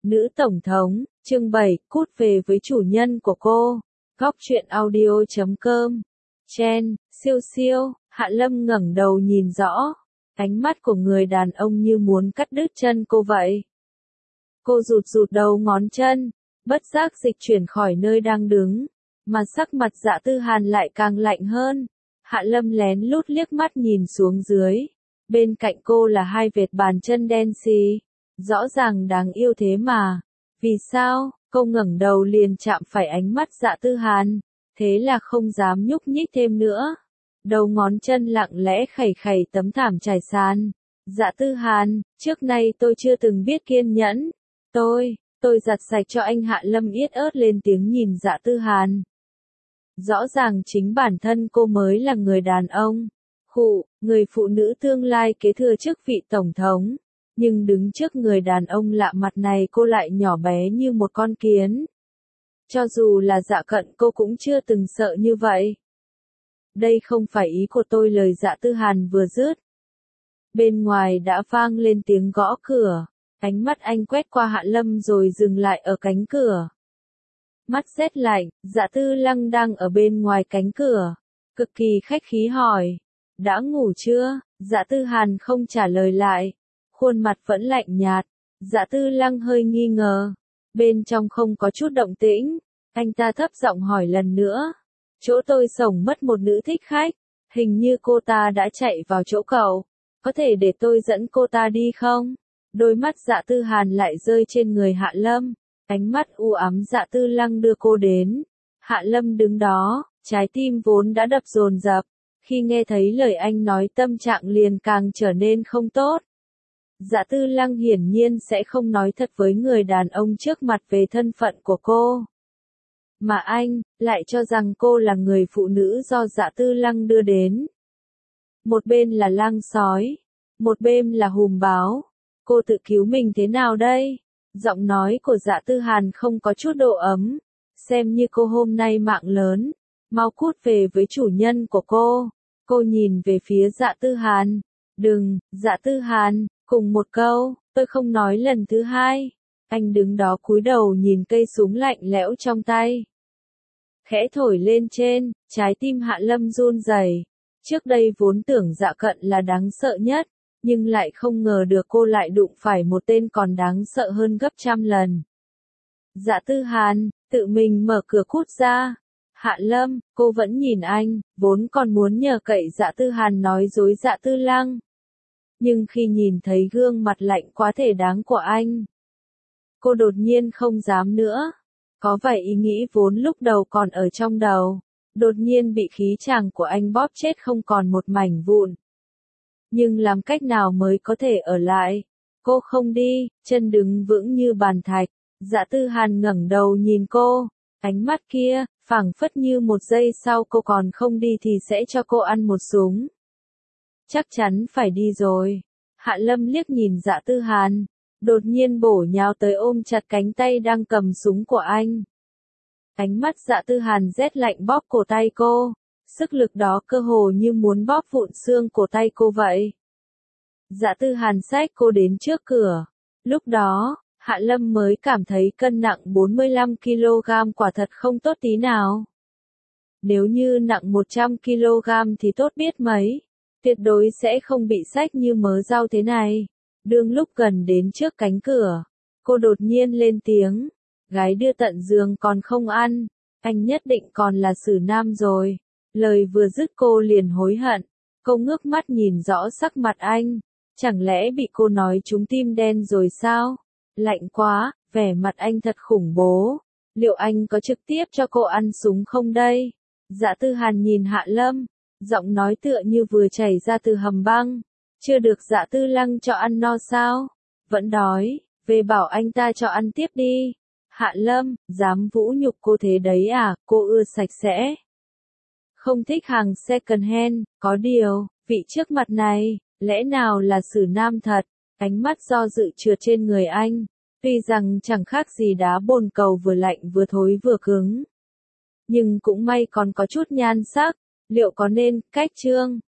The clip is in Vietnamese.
Nữ tổng thống, chương 7, cút về với chủ nhân của cô. Góc truyện audio.com. Chen, siêu siêu, Hạ Lâm ngẩng đầu nhìn rõ. Ánh mắt của người đàn ông như muốn cắt đứt chân cô vậy. Cô rụt rụt đầu ngón chân, bất giác dịch chuyển khỏi nơi đang đứng, mà sắc mặt Dạ Tư Hàn lại càng lạnh hơn. Hạ Lâm lén lút liếc mắt nhìn xuống dưới. Bên cạnh cô là hai vệt bàn chân đen xì. Rõ ràng đáng yêu thế mà. Vì sao? Cô ngẩng đầu liền chạm phải ánh mắt Dạ Tư Hàn. Thế là không dám nhúc nhích thêm nữa. Đầu ngón chân lặng lẽ khẩy khẩy tấm thảm trải sàn. Dạ Tư Hàn, trước nay tôi chưa từng biết kiên nhẫn. Tôi giặt sạch cho anh. Hạ Lâm yết ớt lên tiếng nhìn Dạ Tư Hàn. Rõ ràng chính bản thân cô mới là người đàn ông. Người phụ nữ tương lai kế thừa chức vị tổng thống. Nhưng đứng trước người đàn ông lạ mặt này cô lại nhỏ bé như một con kiến. Cho dù là Dạ Cận cô cũng chưa từng sợ như vậy. Đây không phải ý của tôi. Lời Dạ Tư Hàn vừa dứt, bên ngoài đã vang lên tiếng gõ cửa. Ánh mắt anh quét qua Hạ Lâm rồi dừng lại ở cánh cửa. Mắt rét lạnh, Dạ Tư Lăng đang ở bên ngoài cánh cửa. Cực kỳ khách khí hỏi. Đã ngủ chưa? Dạ Tư Hàn không trả lời lại. Khuôn mặt vẫn lạnh nhạt. Dạ Tư Lăng hơi nghi ngờ. Bên trong không có chút động tĩnh. Anh ta thấp giọng hỏi lần nữa. Chỗ tôi sổng mất một nữ thích khách. Hình như cô ta đã chạy vào chỗ cậu. Có thể để tôi dẫn cô ta đi không? Đôi mắt Dạ Tư Hàn lại rơi trên người Hạ Lâm. Ánh mắt u ám Dạ Tư Lăng đưa cô đến. Hạ Lâm đứng đó, trái tim vốn đã đập dồn dập. Khi nghe thấy lời anh nói tâm trạng liền càng trở nên không tốt. Dạ Tư Lăng hiển nhiên sẽ không nói thật với người đàn ông trước mặt về thân phận của cô. Mà anh, lại cho rằng cô là người phụ nữ do Dạ Tư Lăng đưa đến. Một bên là lang sói, một bên là hùm báo. Cô tự cứu mình thế nào đây? Giọng nói của Dạ Tư Hàn không có chút độ ấm. Xem như cô hôm nay mạng lớn. Mau cút về với chủ nhân của cô. Cô nhìn về phía Dạ Tư Hàn. Đừng, Dạ Tư Hàn, cùng một câu, tôi không nói lần thứ hai. Anh đứng đó cúi đầu nhìn cây súng lạnh lẽo trong tay. Khẽ thổi lên trên, trái tim Hạ Lâm run rẩy. Trước đây vốn tưởng Dạ Cận là đáng sợ nhất, nhưng lại không ngờ được cô lại đụng phải một tên còn đáng sợ hơn gấp trăm lần. Dạ Tư Hàn, tự mình mở cửa cút ra. Hạ Lâm, cô vẫn nhìn anh, vốn còn muốn nhờ cậy Dạ Tư Hàn nói dối Dạ Tư Lăng. Nhưng khi nhìn thấy gương mặt lạnh quá thể đáng của anh, cô đột nhiên không dám nữa. Có vài ý nghĩ vốn lúc đầu còn ở trong đầu, đột nhiên bị khí chàng của anh bóp chết không còn một mảnh vụn. Nhưng làm cách nào mới có thể ở lại? Cô không đi, chân đứng vững như bàn thạch. Dạ Tư Hàn ngẩng đầu nhìn cô, ánh mắt kia, phảng phất như một giây sau cô còn không đi thì sẽ cho cô ăn một súng. Chắc chắn phải đi rồi. Hạ Lâm liếc nhìn Dạ Tư Hàn, đột nhiên bổ nhào tới ôm chặt cánh tay đang cầm súng của anh. Ánh mắt Dạ Tư Hàn rét lạnh bóp cổ tay cô. Sức lực đó cơ hồ như muốn bóp vụn xương cổ tay cô vậy. Dạ Tư Hàn xách cô đến trước cửa. Lúc đó, Hạ Lâm mới cảm thấy cân nặng 45 kg quả thật không tốt tí nào. Nếu như nặng 100 kg thì tốt biết mấy. Tuyệt đối sẽ không bị xách như mớ rau thế này. Đương lúc gần đến trước cánh cửa, cô đột nhiên lên tiếng. Gái đưa tận giường còn không ăn. Anh nhất định còn là xử nam rồi. Lời vừa dứt cô liền hối hận. Cô ngước mắt nhìn rõ sắc mặt anh. Chẳng lẽ bị cô nói trúng tim đen rồi sao? Lạnh quá, vẻ mặt anh thật khủng bố. Liệu anh có trực tiếp cho cô ăn súng không đây? Dạ Tư Hàn nhìn Hạ Lâm, giọng nói tựa như vừa chảy ra từ hầm băng. Chưa được Dạ Tư Lăng cho ăn no sao? Vẫn đói, về bảo anh ta cho ăn tiếp đi. Hạ Lâm, dám vũ nhục cô thế đấy à? Cô ưa sạch sẽ. Không thích hàng second hand, có điều, vị trước mặt này, lẽ nào là xử nam thật? Ánh mắt do dự trượt trên người anh. Tuy rằng chẳng khác gì đá bồn cầu vừa lạnh vừa thối vừa cứng. Nhưng cũng may còn có chút nhan sắc. Liệu có nên cách chương?